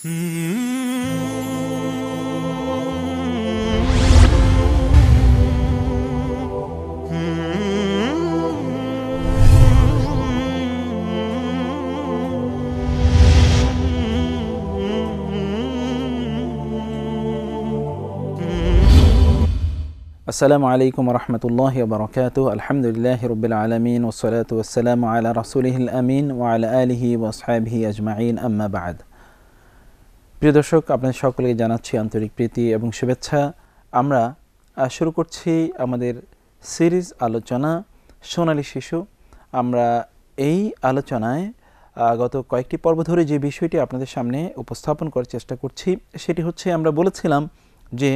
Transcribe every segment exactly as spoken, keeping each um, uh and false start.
আসসালামু আলাইকুম রহমতুল্লাহি ওয়া বারাকাতুহু। আলহামদুলিল্লাহি রাব্বিল আলামিন ওয়াসসালাতু ওয়াসসালামু আলা রাসূলিহিল আমিন ওয়া আলা আলিহি ওয়া আসহাবিহি আজমাইন, আম্মা বা'দ। প্রিয় দর্শক, আপনাদের সকলকে জানাচ্ছি আন্তরিক প্রীতি এবং শুভেচ্ছা। আমরা শুরু করছি আমাদের সিরিজ আলোচনা সোনালী শিশু। আমরা এই আলোচনায় গত কয়েকটি পর্ব ধরে যে বিষয়টি আপনাদের সামনে উপস্থাপন করার চেষ্টা করছি সেটি হচ্ছে, আমরা বলেছিলাম যে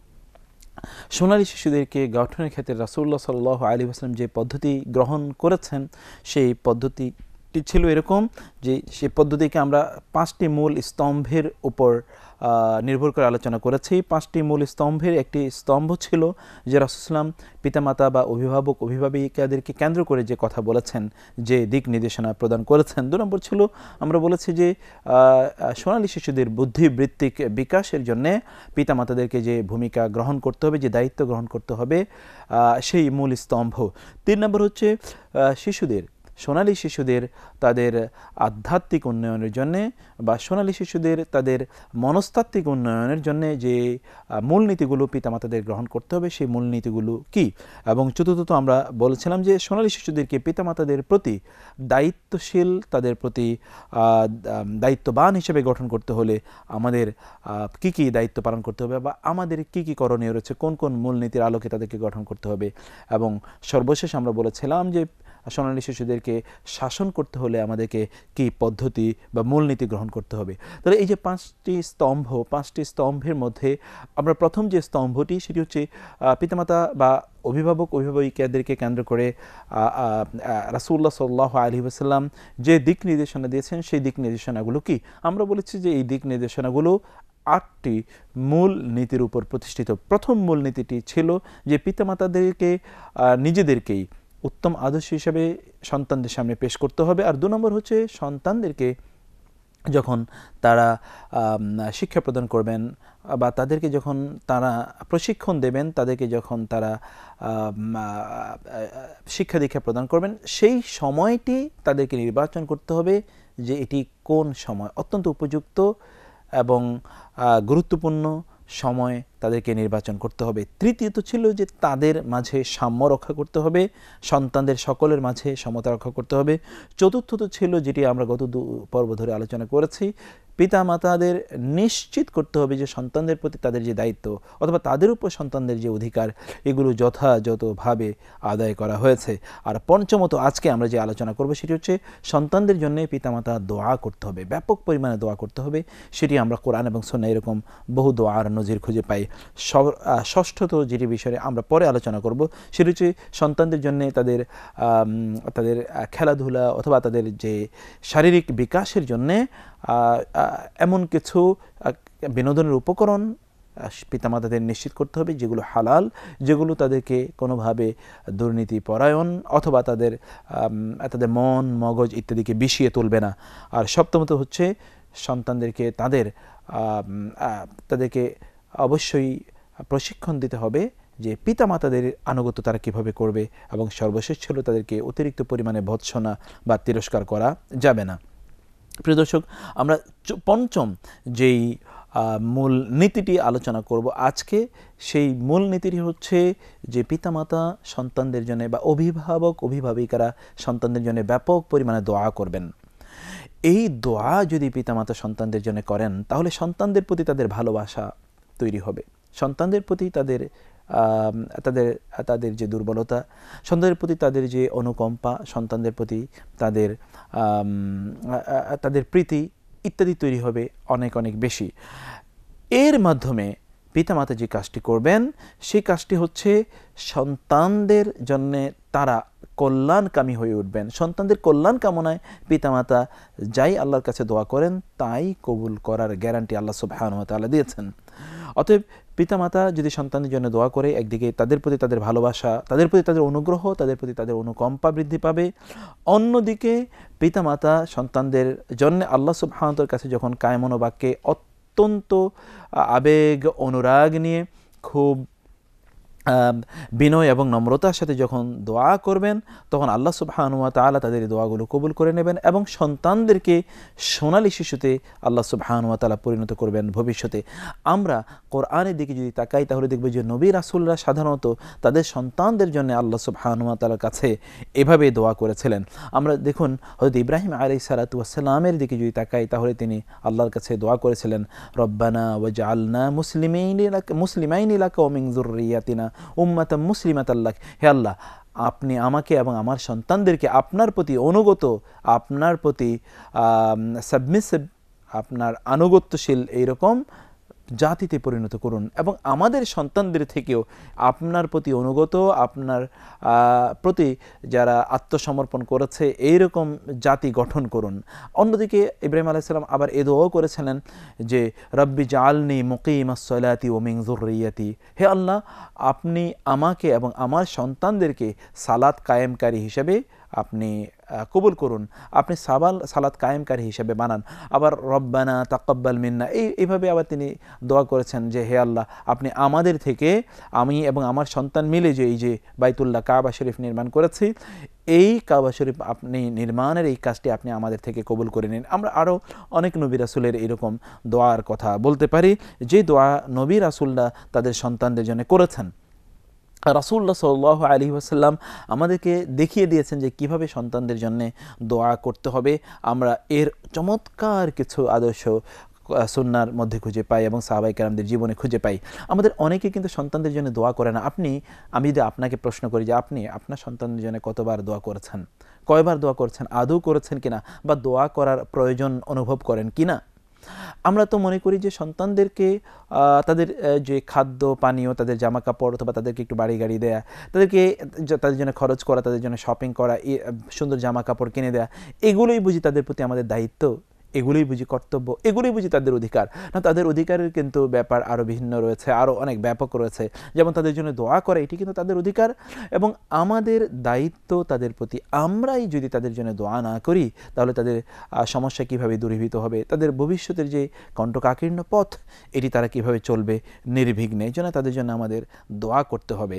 সোনালী শিশুদেরকে গঠনের ক্ষেত্রে রাসূলুল্লাহ সাল্লাল্লাহু আলাইহি ওয়াসাল্লাম যে পদ্ধতি গ্রহণ করেছেন সেই পদ্ধতিটি ছিল এরকম যে সেই পদ্ধতিকে আমরা পাঁচটি মূল স্তম্ভের উপর নির্ভর করে আলোচনা করেছি। পাঁচটি মূল স্তম্ভের একটি স্তম্ভ ছিল যে রাসূলুল্লাহ পিতামাতা বা অভিভাবক অভিভাবিকাদেরকে কেন্দ্র করে যে কথা বলেছেন, যে দিক নির্দেশনা প্রদান করেছেন। দু নম্বর ছিল, আমরা বলেছি যে সোনালী শিশুদের বুদ্ধিবৃত্তিক বিকাশের জন্যে পিতামাতাদেরকে যে ভূমিকা গ্রহণ করতে হবে, যে দায়িত্ব গ্রহণ করতে হবে, সেই মূল স্তম্ভ। তিন নম্বর হচ্ছে শিশুদের সোনালী শিশুদের তাদের আধ্যাত্মিক উন্নয়নের জন্যে বা সোনালী শিশুদের তাদের মনস্তাত্ত্বিক উন্নয়নের জন্যে যে মূলনীতিগুলো পিতামাতাদের গ্রহণ করতে হবে সেই মূলনীতিগুলো কি। এবং চতুর্থত আমরা বলেছিলাম যে সোনালী শিশুদেরকে পিতামাতাদের প্রতি দায়িত্বশীল, তাদের প্রতি দায়িত্ববান হিসেবে গঠন করতে হলে আমাদের কি কি দায়িত্ব পালন করতে হবে বা আমাদের কি কি করণীয় রয়েছে, কোন কোন মূলনীতির আলোকে তাদেরকে গঠন করতে হবে। এবং সর্বশেষ আমরা বলেছিলাম যে সোনালী শিশুদেরকে শাসন করতে হলে আমাদেরকে কি পদ্ধতি বা মূলনীতি গ্রহণ করতে হবে। তাহলে এই যে পাঁচটি স্তম্ভ, পাঁচটি স্তম্ভের মধ্যে আমরা প্রথম যে স্তম্ভটি সেটি হচ্ছে পিতামাতা বা অভিভাবক অভিভাবিকাদেরকে কেন্দ্র করে রাসূলুল্লাহ সাল্লাল্লাহু আলাইহি ওয়াসাল্লাম যে দিক নির্দেশনা দিয়েছেন সেই দিক নির্দেশনাগুলো কি। আমরা বলেছি যে এই দিক নির্দেশনাগুলো আটটি মূল নীতির উপর প্রতিষ্ঠিত। প্রথম মূল নীতিটি ছিল যে পিতামাতাদেরকে নিজেদেরকেই উত্তম আদর্শ হিসেবে সন্তানদের সামনে পেশ করতে হবে। আর দু নম্বর হচ্ছে, সন্তানদেরকে যখন তারা শিক্ষা প্রদান করবেন বা তাদেরকে যখন তারা প্রশিক্ষণ দেবেন, তাদেরকে যখন তারা শিক্ষা দীক্ষা প্রদান করবেন, সেই সময়টি তাদেরকে নির্বাচন করতে হবে যে এটি কোন সময়, অত্যন্ত উপযুক্ত এবং গুরুত্বপূর্ণ সময় তাদেরকে নির্বাচন করতে হবে। তৃতীয়ত ছিল যে তাদের মাঝে সাম্য রক্ষা করতে হবে, সন্তানদের সকলের মাঝে সমতা রক্ষা করতে হবে। চতুর্থত ছিল, যেটি আমরা গত দু পর্ব ধরে আলোচনা করেছি, পিতা মাতাদের নিশ্চিত করতে হবে যে সন্তানদের প্রতি তাদের যে দায়িত্ব অথবা তাদের উপর সন্তানদের যে অধিকার এগুলো যথাযথভাবে আদায় করা হয়েছে। আর পঞ্চমত আজকে আমরা যে আলোচনা করব সেটি হচ্ছে, সন্তানদের জন্য পিতামাতা দোয়া করতে হবে, ব্যাপক পরিমাণে দোয়া করতে হবে। সেটি আমরা কোরআন এবং সুন্নাহ এরকম বহু দোয়ার নজির খুঁজে পাই। ষষ্ঠত যেটি বিষয়ে আমরা পরে আলোচনা করব সেটি হচ্ছে, সন্তানদের জন্য তাদের তাদের খেলাধুলা অথবা তাদের যে শারীরিক বিকাশের জন্যে এমন কিছু বিনোদনের উপকরণ পিতামাতাদের নিশ্চিত করতে হবে যেগুলো হালাল, যেগুলো তাদেরকে কোনোভাবে দুর্নীতি পরায়ণ অথবা তাদের তাদের মন মগজ ইত্যাদিকে বিষিয়ে তুলবে না। আর সপ্তমত হচ্ছে, সন্তানদেরকে তাদের তাদেরকে অবশ্যই প্রশিক্ষণ দিতে হবে যে পিতামাতাদের আনুগত্য তারা কীভাবে করবে। এবং সর্বশেষ ছিল, তাদেরকে অতিরিক্ত পরিমাণে ভৎসনা বা তিরস্কার করা যাবে না। প্রিয় দর্শক, আমরা পঞ্চম যেই মূল নীতিটি আলোচনা করব আজকে, সেই মূল নীতিটি হচ্ছে যে পিতামাতা সন্তানদের জন্য বা অভিভাবক অভিভাবিকারা সন্তানদের জন্য ব্যাপক পরিমাণে দোয়া করবেন। এই দোয়া যদি পিতামাতা সন্তানদের জন্য করেন তাহলে সন্তানদের প্রতি তাদের ভালোবাসা তৈরি হবে, সন্তানদের প্রতি তাদের তাদের তাদের যে দুর্বলতা, সন্তানদের প্রতি তাদের যে অনুকম্পা, সন্তানদের প্রতি তাদের তাদের প্রীতি ইত্যাদি তৈরি হবে অনেক অনেক বেশি। এর মাধ্যমে পিতামাতা যে কাজটি করবেন সেই কাজটি হচ্ছে, সন্তানদের জন্যে তারা কল্যাণকামী হয়ে উঠবেন। সন্তানদের কল্যাণ কামনায় পিতামাতা যাই আল্লাহর কাছে দোয়া করেন তাই কবুল করার গ্যারান্টি আল্লাহ সুবহানাহু ওয়া তাআলা দিয়েছেন। অতএব পিতামাতা যদি সন্তানের জন্য দোয়া করে, একদিকে তাদের প্রতি তাদের ভালোবাসা, তাদের প্রতি তাদের অনুগ্রহ, তাদের প্রতি তাদের অনুকম্পা বৃদ্ধি পাবে। অন্যদিকে পিতামাতা সন্তানদের জন্য আল্লাহ সুবহানাহু ওয়া তাআলার কাছে যখন কায়মনোবাক্যে অত্যন্ত আবেগ অনুরাগ নিয়ে খুব বিনয় এবং নম্রতার সাথে যখন দোয়া করবেন, তখন আল্লাহ সুবহানাহু ওয়া তাআলা তাদের দোয়াগুলো কবুল করে নেবেন এবং সন্তানদেরকে সোনালী শিশুতে আল্লাহ সুবহানাহু ওয়া তাআলা পরিণত করবেন ভবিষ্যতে। আমরা কোরআনের দিকে যদি তাকাই, তাহলে দেখব যে নবী রাসূলরা সাধারণত তাদের সন্তানদের জন্য আল্লাহ সুবহানাহু ওয়া তাআলার কাছে এভাবে দোয়া করেছিলেন। আমরা দেখুন, হযরত ইব্রাহিম আলাইহিস সালাতু ওয়াস সালামের দিকে যদি তাকাই, তাহলে তিনি আল্লাহর কাছে দোয়া করেছিলেন, রব্বানা ওয়াজআলনা মুসলিমাইনি লাকা মুসলিমাইনি লাকা ওয়া মিন যুররিয়াতিনা উম্মাতাম মুসলিমাতাল লাক। হে আল্লাহ, আপনি আমাকে এবং আমার সন্তানদেরকে আপনার প্রতি অনুগত, আপনার প্রতি সাবমিসিভ, আপনার আনুগত্যশীল এইরকম জাতিতে পরিণত করুন এবং আমাদের সন্তানদের থেকেও আপনার প্রতি অনুগত, আপনার প্রতি যারা আত্মসমর্পণ করেছে এইরকম জাতি গঠন করুন। অন্যদিকে ইব্রাহিম আলাইহিস সালাম আবার এ দোয়াও করেছিলেন যে রব্বি জাআলনি মুকিমাস সালাতি ওয়া মিন যুররিয়াতি। হে আল্লাহ, আপনি আমাকে এবং আমার সন্তানদেরকে সালাত কায়েমকারী হিসেবে আপনি কবুল করুন, আপনি সাবাল সালাত কায়েমকারী হিসেবে বানান। আবার রব্বানা তাকাব্বাল মিন্না, এই এইভাবে আবার তিনি দোয়া করেছেন যে হে আল্লাহ, আপনি আমাদের থেকে, আমি এবং আমার সন্তান মিলে যে এই যে বাইতুল্লাহ কাবা শরীফ নির্মাণ করেছি, এই কাবা শরীফ আপনি নির্মাণের এই কাজটি আপনি আমাদের থেকে কবুল করে নিন। আমরা আরও অনেক নবী রাসূলের এরকম দোয়ার কথা বলতে পারি, যে দোয়া নবী রাসূলরা তাদের সন্তানদের জন্য করেছেন। রাসূলুল্লাহ সাল্লাল্লাহু আলাইহি ওয়াসাল্লাম আমাদেরকে দেখিয়ে দিয়েছেন যে কিভাবে সন্তানদের জন্য দোয়া করতে হবে। আমরা এর চমৎকার কিছু আদর্শ সুন্নাহর মধ্যে খুঁজে পাই এবং সাহাবায়ে কেরামদের জীবনে খুঁজে পাই। আমাদের অনেকে কিন্তু সন্তানদের জন্য দোয়া করে না। আপনি, আমি যদি আপনাকে প্রশ্ন করি যে আপনি আপনার সন্তানদের জন্য কতবার দোয়া করেছেন, কয়বার দোয়া করেছেন, আদৌ করেছেন কিনা, বা দোয়া করার প্রয়োজন অনুভব করেন কিনা? আমরা তো মনে করি যে সন্তানদেরকে তাদের যে খাদ্য পানীয়, তাদের জামা কাপড়, অথবা তাদেরকে একটু বাড়ি গাড়ি দেয়া, তাদেরকে তাদের জন্য খরচ করা, তাদের জন্য শপিং করা, সুন্দর জামা কাপড় কিনে দেয়া, এগুলোই বুঝি তাদের প্রতি আমাদের দায়িত্ব, এগুলোই বুঝি কর্তব্য, এগুলোই বুঝি তাদের অধিকার। না, তাদের অধিকারের কিন্তু ব্যাপার আরও ভিন্ন রয়েছে, আরও অনেক ব্যাপক রয়েছে। যেমন তাদের জন্য দোয়া করা, এটি কিন্তু তাদের অধিকার এবং আমাদের দায়িত্ব তাদের প্রতি। আমরাই যদি তাদের জন্য দোয়া না করি, তাহলে তাদের সমস্যা কিভাবে দূরীভূত হবে, তাদের ভবিষ্যতের যে কণ্টকাকীর্ণ পথ, এটি তারা কিভাবে চলবে নির্বিঘ্নে। এই জন্য তাদের জন্য আমাদের দোয়া করতে হবে।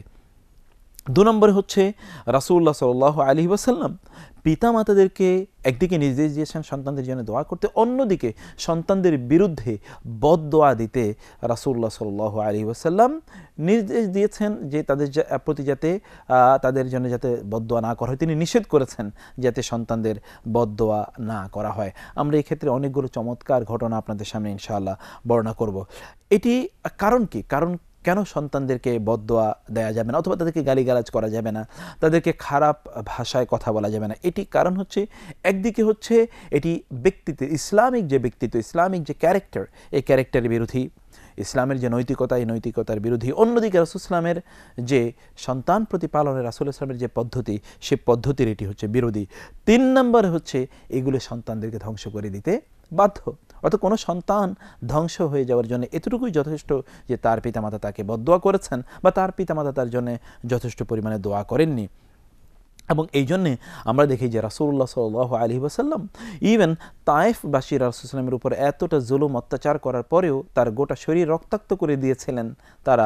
দু নম্বরে হচ্ছে রাসূলুল্লাহ সাল্লাল্লাহু আলাইহি ওয়াসাল্লাম পিতামাতাদেরকে একদিকে নির্দেশ দিয়েছেন সন্তানদের জন্য দোয়া করতে, অন্যদিকে সন্তানদের বিরুদ্ধে বদদোয়া দিতে রাসূলুল্লাহ সাল্লাল্লাহু আলাইহি ওয়াসাল্লাম নির্দেশ দিয়েছেন যে তাদের প্রতি যাতে তাদের জন্য যাতে বদদোয়া না করা হয়। তিনি নিষেধ করেছেন যাতে সন্তানদের বদদোয়া না করা হয়। আমরা এই ক্ষেত্রে অনেকগুলো চমৎকার ঘটনা আপনাদের সামনে ইনশাআল্লাহ বর্ণনা করব। এটি কারণ কি? কারণ কেন সন্তানদেরকে বদদোয়া দেয়া যাবে না, অথবা তাদেরকে গালিগালাজ করা যাবে না, তাদেরকে খারাপ ভাষায় কথা বলা যাবে না? এটি কারণ হচ্ছে, একদিকে হচ্ছে এটি ব্যক্তিত্ব, ইসলামিক যে ব্যক্তিত্ব, ইসলামিক যে ক্যারেক্টার, এই ক্যারেক্টারের বিরোধী, ইসলামের যে নৈতিকতা, এই নৈতিকতার বিরোধী। অন্যদিকে রাসূল ইসলামের যে সন্তান প্রতিপালনের রাসূল ইসলামের যে পদ্ধতি, সে পদ্ধতির এটি হচ্ছে বিরোধী। তিন নম্বরে হচ্ছে এগুলো সন্তানদেরকে ধ্বংস করে দিতে বাধ্য। অর্থাৎ কোনো সন্তান ধ্বংস হয়ে যাওয়ার জন্য এতটুকুই যথেষ্ট যে তার পিতামাতা তাকে বদদোয়া করেছেন বা তার পিতামাতা তার জন্য যথেষ্ট পরিমাণে দোয়া করেননি। এবং এই জন্যে আমরা দেখি যে রাসূলুল্লাহ সাল্লাল্লাহু আলাইহি ওয়াসাল্লাম ইভেন তায়েফবাসী রাসূল সাল্লামের উপর এতটা জুলুম অত্যাচার করার পরেও তার গোটা শরীর রক্তাক্ত করে দিয়েছিলেন তারা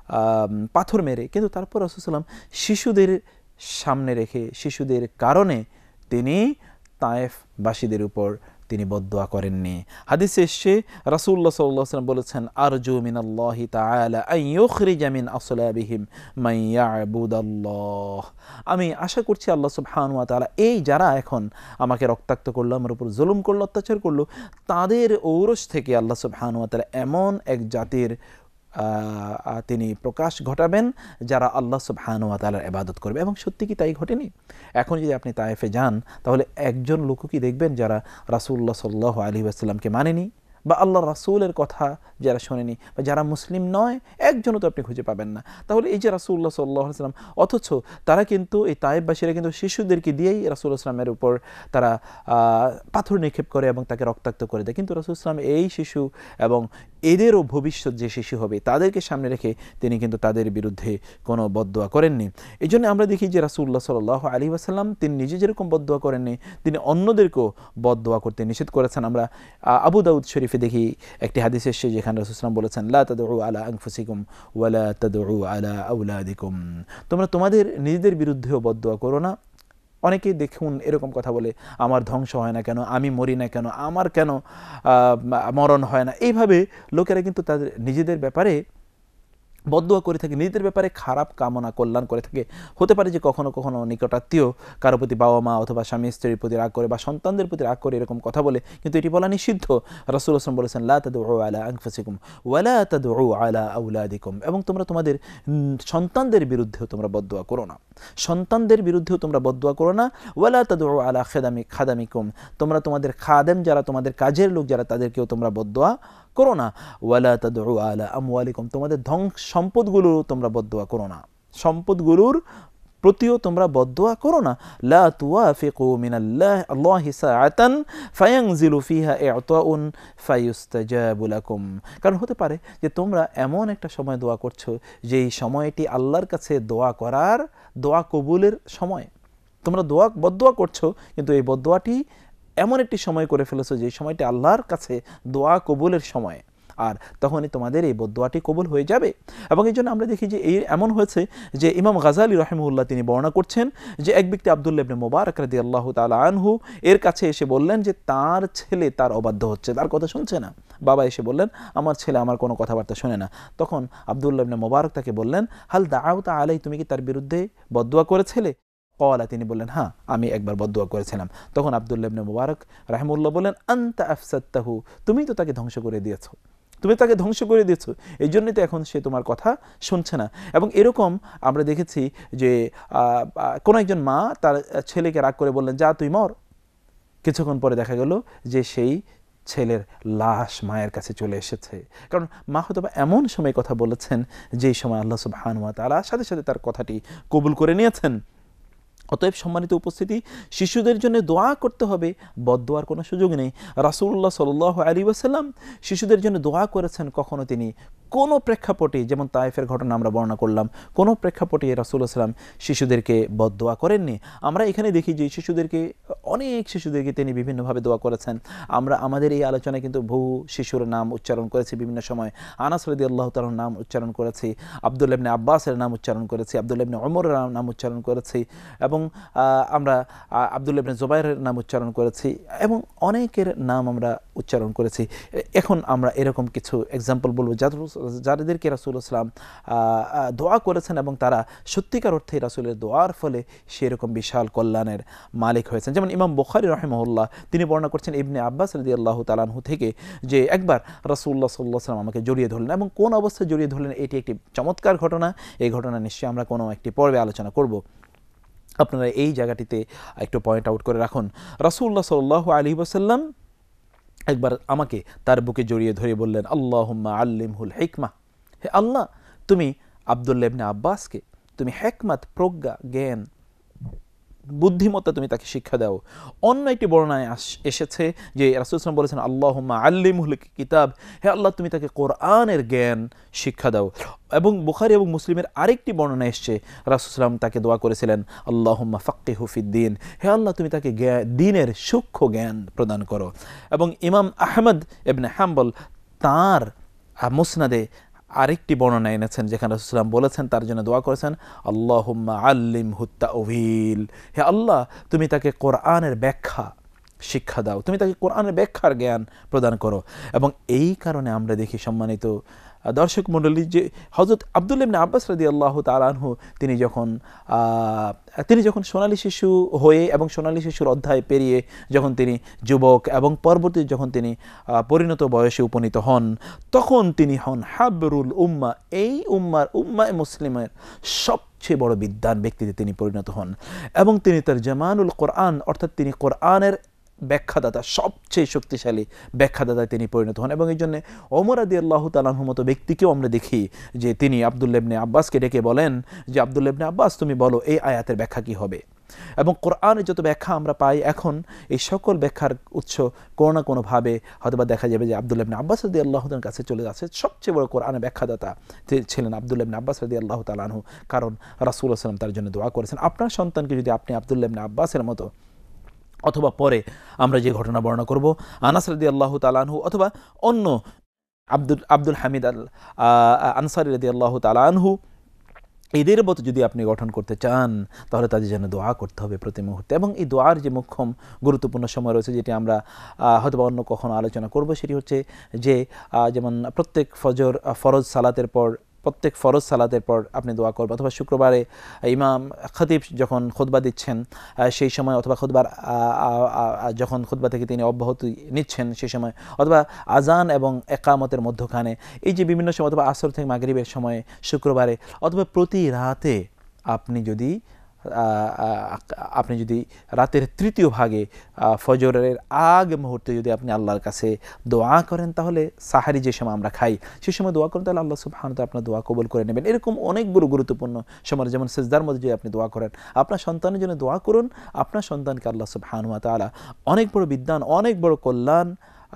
পাথর মেরে, কিন্তু তারপর রাসূল সাল্লাম শিশুদের সামনে রেখে, শিশুদের কারণে তিনি তায়েফবাসীদের উপর তিনি বদদোয়া করেননি। হাদিসে এসেছে রাসূলুল্লাহ সাল্লাল্লাহু আলাইহি ওয়াসাল্লাম বলেছেন, আরজু মিনাল্লাহি তাআলা আন ইউখরিজা মিন আসলাবিহিম মান ইয়াবুদাল্লাহ। আমি আশা করছি আল্লাহ সুবহানাহু ওয়া তাআলা এই যারা এখন আমাকে রক্তাক্ত করলো, আমার উপর জুলুম করলো, অত্যাচার করলো, তাদের ঔরস থেকে আল্লাহ সুবহানাহু ওয়া তাআলা এমন এক জাতির তিনি প্রকাশ ঘটাবেন যারা আল্লাহ সুবহানাহু ওয়া তাআলার ইবাদত করবে। এবং সত্যি কি তাই ঘটেনি? এখন যদি আপনি তায়েফে যান, তাহলে একজন লোকও কি দেখবেন যারা রাসূলুল্লাহ সাল্লাল্লাহু আলাইহি ওয়াসাল্লামকে মানেনি? বা আল্লাহ রাসূলের কথা যারা শোনেনি বা যারা মুসলিম নয়, একজনও তো আপনি খুঁজে পাবেন না। তাহলে এই যে রাসূলুল্লাহ সাল্লাল্লাহু আলাইহি ওয়াসাল্লাম, অথচ তারা কিন্তু এই তায়েফবাসীরা কিন্তু শিশুদেরকে দিয়েই রাসূলুল্লাহ সাল্লামের উপর তারা পাথর নিক্ষেপ করে এবং তাকে রক্তাক্ত করে দেয়। কিন্তু রাসূল সাল্লাম এই শিশু এবং এদেরও ভবিষ্যৎ যে শিশু হবে তাদেরকে সামনে রেখে তিনি কিন্তু তাদের বিরুদ্ধে কোনো বদদোয়া করেননি। এই জন্য আমরা দেখি যে রাসূলুল্লাহ সাল্লাল্লাহু আলাইহি ওয়াসাল্লাম তিনি নিজে যেরকম বদদোয়া করেননি, তিনি অন্যদেরকেও বদদোয়া করতে নিষেধ করেছেন। আমরা আবু দাউদ শরীফে দেখি একটি হাদিস এসেছে যেখানে রাসূল সাল্লাল্লাহু আলাইহি ওয়াসাল্লাম বলেছেন, লা তাদউ আলা আনফুসিকুম ওয়ালা তাদউ আলা আওলাদিকুম, তোমরা তোমাদের নিজেদের বিরুদ্ধেও বদদোয়া করো না। অনেকেই দেখুন এরকম কথা বলে, আমার ধ্বংস হয় না কেন, আমি মরি না কেন, আমার কেন মরণ হয় না। এইভাবে লোকেরা কিন্তু তাদের নিজেদের ব্যাপারে বদদোয়া করে থাকে, নিজেদের ব্যাপারে খারাপ কামনা কল্যাণ করে থাকে। হতে পারে যে কখনো কখনো নিকটাত্মীয় কারো প্রতি, বাবা মা অথবা স্বামী স্ত্রীর প্রতি রাগ করে বা সন্তানদের প্রতি রাগ করে এরকম কথা বলে, কিন্তু এটি বলা নিষিদ্ধ। রাসূলুল্লাহ সাল্লাল্লাহু আলাইহি ওয়াসাল্লাম বলেছেন, লা তাদউ আলা আনফুসিকুম ওয়ালা তাদউ আলা আওলাদিকুম, এবং তোমরা তোমাদের সন্তানদের বিরুদ্ধেও তোমরা বদদোয়া করো না, সন্তানদের বিরুদ্ধেও তোমরা বদদোয়া করো না। ওয়ালা তাদউ আলা খাদামি খাদামিকুম, তোমরা তোমাদের খাদেম যারা, তোমাদের কাজের লোক যারা, তাদেরকেও তোমরা বদদোয়া করো না। ওয়ালা তাদউ আলা আমওয়ালিকুম, তোমাদের ধ্বংস সম্পদগুলোর তোমরা বদদোয়া করো না, সম্পদগুলোর প্রতিও তোমরা বদদোয়া করো না। লা তুওয়াফিকু মিনাল্লাহি আল্লাহি সাআতান ফায়ানজিলু ফিহা ইআতাউন ফায়ুস্তাজাবু লাকুম, কারণ হতে পারে যে তোমরা এমন একটা সময় দোয়া করছো যেই সময়টি আল্লাহর কাছে দোয়া করার, দোয়া কবুলের সময়। তোমরা দোয়া বদদোয়া করছো, কিন্তু এই বদদোয়াটি এমন একটি সময় করে ফেলেছো যে সময়টি আল্লাহর কাছে দোয়া কবুলের সময়, আর তখনই তোমাদের এই বদদোয়াটি কবুল হয়ে যাবে। এবং এই জন্য আমরা দেখি যে এই এমন হয়েছে যে ইমাম গাযালি রাহিমাহুল্লাহ তিনি বর্ণনা করছেন যে এক ব্যক্তি আব্দুল্লাহ ইবনে মুবারক রাদিয়াল্লাহু তাআলা আনহু এর কাছে এসে বললেন যে তার ছেলে তার অবাধ্য হচ্ছে, তার কথা শুনছে না। বাবা এসে বললেন, আমার ছেলে আমার কোনো কথাবার্তা শোনে না। তখন আব্দুল্লাহ ইবনে মুবারক তাকে বললেন, হাল দাআউতা আলাই, তুমি কি তার বিরুদ্ধে বদদোয়া করেছিলে? ক্বালা, তিনি বললেন, হ্যাঁ আমি একবার বদদোয়া করেছিলাম। তখন আব্দুল্লাহ ইবনে মুবারক রাহিমাহুল্লাহ বললেন, আনতা আফসাদতাহু, তুমি তো তাকে ধ্বংস করে দিয়েছো, তুমি তাকে ধ্বংস করে দিয়েছো, এই জন্যই তো এখন সে তোমার কথা শুনছে না। এবং এরকম আমরা দেখেছি যে কোনো একজন মা তার ছেলেকে রাগ করে বললেন, যা তুই মর। কিছুক্ষণ পরে দেখা গেল যে সেই ছেলের লাশ মায়ের কাছে চলে এসেছে, কারণ মা হয়তো এমন সময় কথা বলেছেন যেই সময় আল্লাহ সুবহানাহু ওয়া তাআলা সাথে সাথে তার কথাটি কবুল করে নিয়েছেন। অতএব সম্মানিত উপস্থিতি, শিশুদের জন্য দোয়া করতে হবে, বদদোয়ার কোনো সুযোগ নেই। রাসূলুল্লাহ সাল্লাল্লাহু আলাইহি ওয়াসাল্লাম শিশুদের জন্য দোয়া করেছেন, কখনো তিনি কোনো প্রেক্ষাপটে, যেমন তায়েফের ঘটনা আমরা বর্ণনা করলাম, কোনো প্রেক্ষাপটে রাসূলুল্লাহ সাল্লাম শিশুদেরকে বদদোয়া করেননি। আমরা এখানে দেখি যে শিশুদেরকে, অনেক শিশুদেরকে তিনি বিভিন্নভাবে দোয়া করেছেন। আমরা আমাদের এই আলোচনায় কিন্তু বহু শিশুর নাম উচ্চারণ করেছি বিভিন্ন সময়। আনাস রাদিয়াল্লাহু তাআলার নাম উচ্চারণ করেছি, আব্দুল্লাহ ইবনে আব্বাসের নাম উচ্চারণ করেছি, আব্দুল্লাহ ইবনে ওমরের নাম উচ্চারণ করেছি, এবং আমরা আব্দুল্লাহ ইবনে জুবাইরের নাম উচ্চারণ করেছি, এবং অনেকের নাম আমরা উচ্চারণ করেছি। এখন আমরা এরকম কিছু এক্সাম্পল বলবো যাদেরকে রাসূলুল্লাহ সাল্লাল্লাহু আলাইহি ওয়াসাল্লাম দোয়া করেছেন এবং তারা সত্যিকার অর্থে রাসূলের দোয়ার ফলে সেরকম বিশাল কল্যাণের মালিক হয়েছেন। যেমন ইমাম বুখারী রাহিমাহুল্লাহ তিনি বর্ণনা করছেন ইবনে আব্বাস রাদিয়াল্লাহু তাআলা আনহু থেকে যে একবার রাসূলুল্লাহ সাল্লাল্লাহু আলাইহি ওয়াসাল্লাম আমাকে জড়িয়ে ধরলেন, এবং কোন অবস্থায় জড়িয়ে ধরলেন এটি একটি চমৎকার ঘটনা। এই ঘটনা নিশ্চয়ই আমরা কোনো একটি পর্বে আলোচনা করব। আপনারা এই জায়গাটিতে একটু পয়েন্ট আউট করে রাখুন। রাসূলুল্লাহ সাল্লাল্লাহু আলাইহি ওয়াসাল্লাম একবার আমাকে তার বুকে জড়িয়ে ধরে বললেন, আল্লাহুম্মা আল্লিমহুল হিকমা, হে আল্লাহ তুমি আব্দুল্লাহ ইবনে আব্বাসকে তুমি হিকমত, প্রজ্ঞা, জ্ঞান, বুদ্ধিমত্তা তুমি তাকে শিক্ষা দাও। অন্য একটি বর্ণনায় এসেছে যে রাসূল সাল্লাল্লাহু আলাইহি ওয়াসাল্লাম বলেছেন, আল্লাহুম্মা আল্লিমহুল কিতাব, হে আল্লাহ তুমি তাকে কোরআনের জ্ঞান শিক্ষা দাও। এবং বুখারী এবং মুসলিমের আরেকটি বর্ণনা এসেছে রাসূল সাল্লাল্লাহু আলাইহি ওয়াসাল্লাম তাকে দোয়া করেছিলেন, আল্লাহুম্মা ফাক্কিহু ফিদ্দীন, হে আল্লাহ তুমি তাকে দ্বীনের সূক্ষ্ম জ্ঞান প্রদান করো। এবং ইমাম আহমদ ইবনে হাম্বল তার মুসনাদে আরেকটি বর্ণনা এনেছেন যেখানে রাসূল সাল্লাল্লাহু আলাইহি ওয়াসাল্লাম বলেছেন, তার জন্য দোয়া করেছেন, আল্লাহুম্মা আল্লিমহু তা'উইল, হে আল্লাহ তুমি তাকে কোরআনের ব্যাখ্যা শিক্ষা দাও, তুমি তাকে কোরআনের ব্যাখ্যার জ্ঞান প্রদান করো। এবং এই কারণে আমরা দেখি সম্মানিত দর্শক মণ্ডলী যে হযরত আব্দুল্লাহ ইবনে আব্বাস রাদিয়াল্লাহু তাআলা আনহু তিনি যখন তিনি যখন সোনালী শিশু হয়ে এবং সোনালী শিশুর অধ্যায় পেরিয়ে যখন তিনি যুবক এবং পরবর্তী যখন তিনি পরিণত বয়সে উপনীত হন, তখন তিনি হন হাবরুল উম্মাহ, এই উম্মার উম্মাহ মুসলিমের সবচেয়ে বড় বিদ্বান ব্যক্তিতে তিনি পরিণত হন। এবং তিনি তার জামানুল কোরআন, অর্থাৎ তিনি কোরআনের ব্যাখ্যাদাতা, সবচেয়ে শক্তিশালী ব্যাখ্যাদাতায় তিনি পরিণত হন। এবং এই জন্য ওমর রাদিয়াল্লাহু তাআলা আনহুর মতো ব্যক্তিকেও আমরা দেখি যে তিনি আব্দুল্লাহ ইবনে আব্বাসকে ডেকে বলেন যে আব্দুল্লাহ ইবনে আব্বাস, তুমি বলো এই আয়াতের ব্যাখ্যা কী হবে। এবং কোরআনের যত ব্যাখ্যা আমরা পাই এখন, এই সকল ব্যাখ্যার উৎস কোনো না কোনোভাবে হয়তোবা দেখা যাবে যে আব্দুল্লাহ ইবনে আব্বাস রাদিয়াল্লাহু তাআলার কাছে চলে যাচ্ছে। সবচেয়ে বড় কোরআনের ব্যাখ্যাদাতা ছিলেন আব্দুল্লাহ ইবনে আব্বাস রাদিয়াল্লাহু তাআলা আনহু, কারণ রাসূলুল্লাহ সাল্লাল্লাহু আলাইহি ওয়াসাল্লাম তার জন্য দোয়া করেছেন। আপনার সন্তানকে যদি আপনি আব্দুল্লাহ ইবনে আব্বাসের মতো, অথবা পরে আমরা যে ঘটনা বর্ণনা করব আনাস রাদিয়াল্লাহু তাআলা আনহু, অথবা অন্য আব্দুল আব্দুল হামিদ আল আনসারী রাদিয়াল্লাহু তাআলা আনহু, এদের মতো যদি আপনি গঠন করতে চান তাহলে তাদের জন্য দোয়া করতে হবে প্রতি মুহূর্তে। এবং এই দোয়ার যে মুখ্যম গুরুত্বপূর্ণ সময় রয়েছে, যেটি আমরা হয়তো অন্য কখনো আলোচনা করব, সেটি হচ্ছে যে যেমন প্রত্যেক ফজর ফরজ সালাতের পর প্রত্যেক ফরজ সালাতের পর আপনি দোয়া করবেন, অথবা শুক্রবারে ইমাম খতিব যখন খুতবা দিচ্ছেন সেই সময়, অথবা খুতবার যখন খুতবা থেকে তিনি অব্যাহতি নিচ্ছেন সেই সময়, অথবা আজান এবং একামতের মধ্যখানে, এই যে বিভিন্ন সময়, অথবা আসর থেকে মাগরিবের সময় শুক্রবারে, অথবা প্রতি রাতে আপনি যদি আপনি যদি রাতের তৃতীয় ভাগে ফজরের আগ মুহূর্তে যদি আপনি আল্লাহর কাছে দোয়া করেন, তাহলে সাহারি যে সময় আমরা খাই সেই সময় দোয়া করেন, তাহলে আল্লাহ সুবহানাহু ওয়া তাআলা আপনার দোয়া কবুল করে নেবেন। এরকম অনেকগুলো গুরুত্বপূর্ণ সময়, যেমন সিজদার মধ্যে যদি আপনি দোয়া করেন, আপনার সন্তানের জন্য দোয়া করুন, আপনার সন্তানকে আল্লাহ সুবহানাহু ওয়া তাআলা অনেক বড় বিদ্যান, অনেক বড় কল্যাণ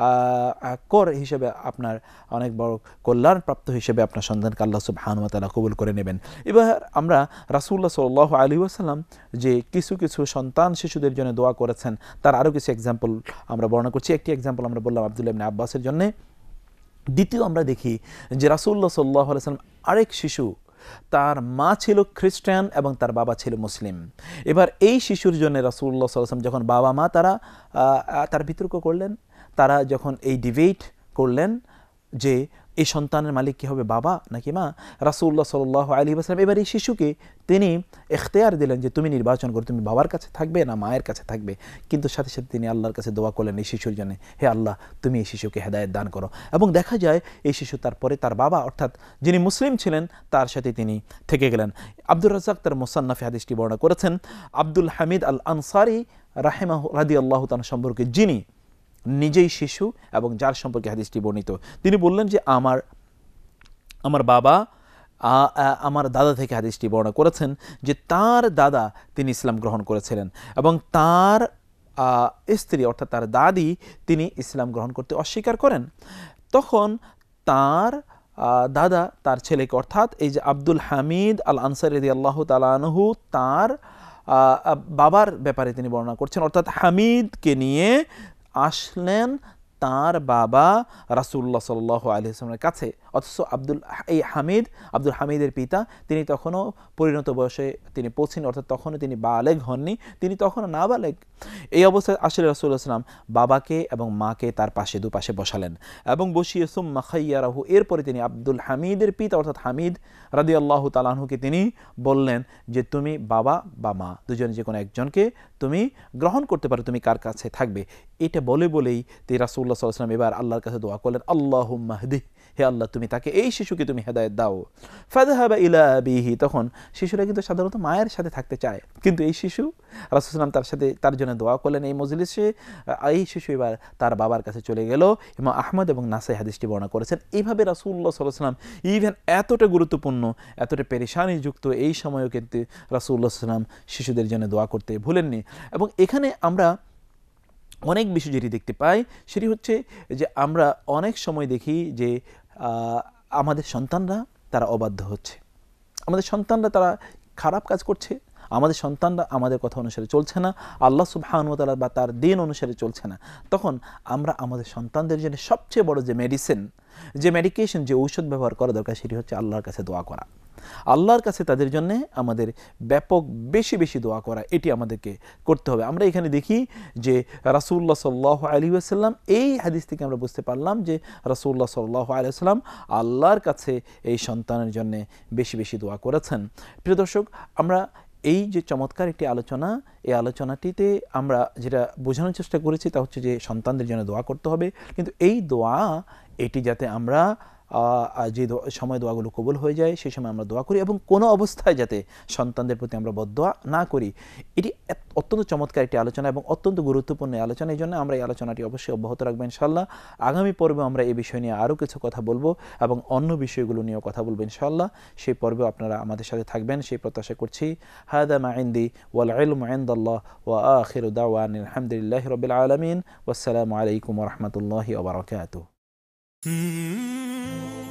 কর হিসেবে, আপনার অনেক বড় কল্যাণপ্রাপ্ত হিসেবে আপনার সন্তানকে আল্লাহ সুবহানাহু ওয়া তাআলা কবুল করে নেবেন। এবার আমরা রাসূলুল্লাহ সাল্লাল্লাহু আলাইহি ওয়াসাল্লাম যে কিছু কিছু সন্তান শিশুদের জন্য দোয়া করেছেন, তার আরও কিছু এক্সাম্পল আমরা বর্ণনা করছি। একটি এক্সাম্পল আমরা বললাম আব্দুল্লাহ ইবনে আব্বাসের জন্য। দ্বিতীয় আমরা দেখি যে রাসূলুল্লাহ সাল্লাল্লাহু আলাইহি ওয়াসাল্লাম আরেক শিশু, তার মা ছিল খ্রিস্টান এবং তার বাবা ছিল মুসলিম। এবার এই শিশুর জন্য রাসূলুল্লাহ সাল্লাল্লাহু আলাইহি ওয়াসাল্লাম যখন বাবা মা তারা তার বিতর্ক করলেন, তারা যখন এই ডিবেট করলেন যে এই সন্তানের মালিক কী হবে, বাবা নাকি মা, রাসূলুল্লাহ সাল্লাল্লাহু আলাইহি ওয়াসাল্লাম এবার এই শিশুকে তিনি ইখতিয়ার দিলেন যে তুমি নির্বাচন করো, তুমি বাবার কাছে থাকবে না মায়ের কাছে থাকবে। কিন্তু সাথে সাথে তিনি আল্লাহর কাছে দোয়া করলেন এই শিশুর জন্য, হে আল্লাহ তুমি এই শিশুকে হেদায়েত দান করো। এবং দেখা যায় এই শিশু তারপরে তার বাবা অর্থাৎ যিনি মুসলিম ছিলেন তার সাথে তিনি থেকে গেলেন। আব্দুর রাজ্জাক তার মুসান্নাফে হাদিসটি বর্ণনা করেছেন। আব্দুল হামিদ আল আনসারী রাহিমাহু রাদিয়াল্লাহু তাআলা সম্পর্কে, যিনি নিজেই শিশু এবং যার সম্পর্কে হাদিসটি বর্ণিত, তিনি বললেন যে আমার আমার বাবা আমার দাদা থেকে হাদিসটি বর্ণনা করেছেন যে তার দাদা তিনি ইসলাম গ্রহণ করেছিলেন এবং তার স্ত্রী অর্থাৎ তার দাদি তিনি ইসলাম গ্রহণ করতে অস্বীকার করেন। তখন তার দাদা তার ছেলেকে অর্থাৎ এই যে আব্দুল হামিদ আল আনসারী রাদিয়াল্লাহু তাআলা আনহু তার বাবার ব্যাপারে তিনি বর্ণনা করছেন, অর্থাৎ হামিদকে নিয়ে আসলেন তার বাবা রাসূলুল্লাহ সাল্লাল্লাহু আলাইহি ওয়াসাল্লামের কাছে। অথচ আব্দুল এই হামিদ আব্দুল হামিদের পিতা তিনি তখনও পরিণত বয়সে তিনি পৌঁছেন, অর্থাৎ তখনও তিনি বালেগ হননি, তিনি তখনও নাবালেগ। এই অবস্থায় আসলে রাসূলুল্লাহ সাল্লাল্লাহু আলাইহি ওয়াসাল্লাম বাবাকে এবং মাকে তার পাশে দুপাশে বসালেন এবং বসিয়ে সুম্মা খায়্যারাহু, এরপরে তিনি আব্দুল হামিদের পিতা অর্থাৎ হামিদ রাদিয়াল্লাহু তাআলা আনহুকে তিনি বললেন যে তুমি বাবা বা মা দুজন যে কোনো একজনকে তুমি গ্রহণ করতে পারো, তুমি কার কাছে থাকবে। এটা বলে বলেই তিনি রাসূলুল্লাহ সাল্লাল্লাহু আলাইহি ওয়াসাল্লাম এবার আল্লাহর কাছে দোয়া করলেন, আল্লাহুম্মা হদি, হে আল্লাহ তুমি তাকে এই শিশুকে তুমি হেদায়েত দাও। ফাযহাবা ইলা আবিহি, তখন শিশুরা কিন্তু সাধারণত মায়ের সাথে থাকতে চায়, কিন্তু এই শিশু রাসূলুল্লাহ সাল্লাল্লাহু আলাইহি ওয়াসাল্লাম তার সাথে তার জন্য দোয়া করলেন এই মজলিসে। এই শিশু এবার তার বাবার কাছে চলে গেল। ইমাম আহমদ এবং নাসাই হাদিসটি বর্ণনা করেছেন। এইভাবে রাসূলুল্লাহ সাল্লাল্লাহু আলাইহি ওয়াসাল্লাম ইভেন এতটা গুরুত্বপূর্ণ এতটা পেরেশানিযুক্ত এই সময়ও কিন্তু রাসূলুল্লাহ সাল্লাল্লাহু আলাইহি ওয়াসাল্লাম শিশুদের জন্য দোয়া করতে ভুলেননি। এবং এখানে আমরা অনেক বিষয় যেটি দেখতে পাই সেটি হচ্ছে যে আমরা অনেক সময় দেখি যে আমাদের সন্তানরা তারা অবাধ্য হচ্ছে, আমাদের সন্তানরা তারা খারাপ কাজ করছে, আমাদের সন্তানরা আমাদের কথা অনুসারে চলছে না, আল্লাহ সুবহানাহু ওয়া তাআলা বা তার দিন অনুসারে চলছে না। তখন আমরা আমাদের সন্তানদের জন্য সবচেয়ে বড় যে মেডিসিন, যে মেডিকেশন, যে ঔষধ ব্যবহার করা দরকার সেটি হচ্ছে আল্লাহর কাছে দোয়া করা। আল্লাহর কাছে তাদের জন্য আমাদের ব্যাপক বেশি বেশি দোয়া করা, এটি আমাদেরকে করতে হবে। আমরা এখানে দেখি যে রাসূলুল্লাহ সাল্লাল্লাহু আলাইহি ওয়াসাল্লাম, এই হাদিস থেকে আমরা বুঝতে পারলাম যে রাসূলুল্লাহ সাল্লাল্লাহু আলাইহি ওয়াসাল্লাম আল্লাহর কাছে এই সন্তানের জন্য বেশি বেশি দোয়া করেছেন। প্রিয় দর্শক, আমরা এই যে চমৎকার একটি আলোচনা, এই আলোচনাটিতে আমরা যেটা বোঝানোর চেষ্টা করেছি তা হচ্ছে যে সন্তানদের জন্য দোয়া করতে হবে, কিন্তু এই দোয়া এটি যাতে আমরা যে সময় দোয়াগুলো কবুল হয়ে যায় সেই সময় আমরা দোয়া করি এবং কোনো অবস্থায় যাতে সন্তানদের প্রতি আমরা বদদোয়া না করি। এটি অত্যন্ত চমৎকার একটি আলোচনা এবং অত্যন্ত গুরুত্বপূর্ণ আলোচনা। এই জন্য আমরা এই আলোচনাটি অবশ্যই অব্যাহত রাখবো ইনশাআল্লাহ। আগামী পর্বে আমরা এই বিষয় নিয়ে আরও কিছু কথা বলবো এবং অন্য বিষয়গুলো নিয়েও কথা বলবো ইনশাআল্লাহ। সেই পর্বে আপনারা আমাদের সাথে থাকবেন সেই প্রত্যাশা করছি। হাদা মা ইনদি ওয়াল ইলমু ইনদাল্লাহ ওয়া আখিরু দাওয়ানা আলহামদুলিল্লাহি রাব্বিল আলামিন। ওয়াসসালামু আলাইকুম ওয়া রাহমাতুল্লাহি ওয়া বারাকাতুহু।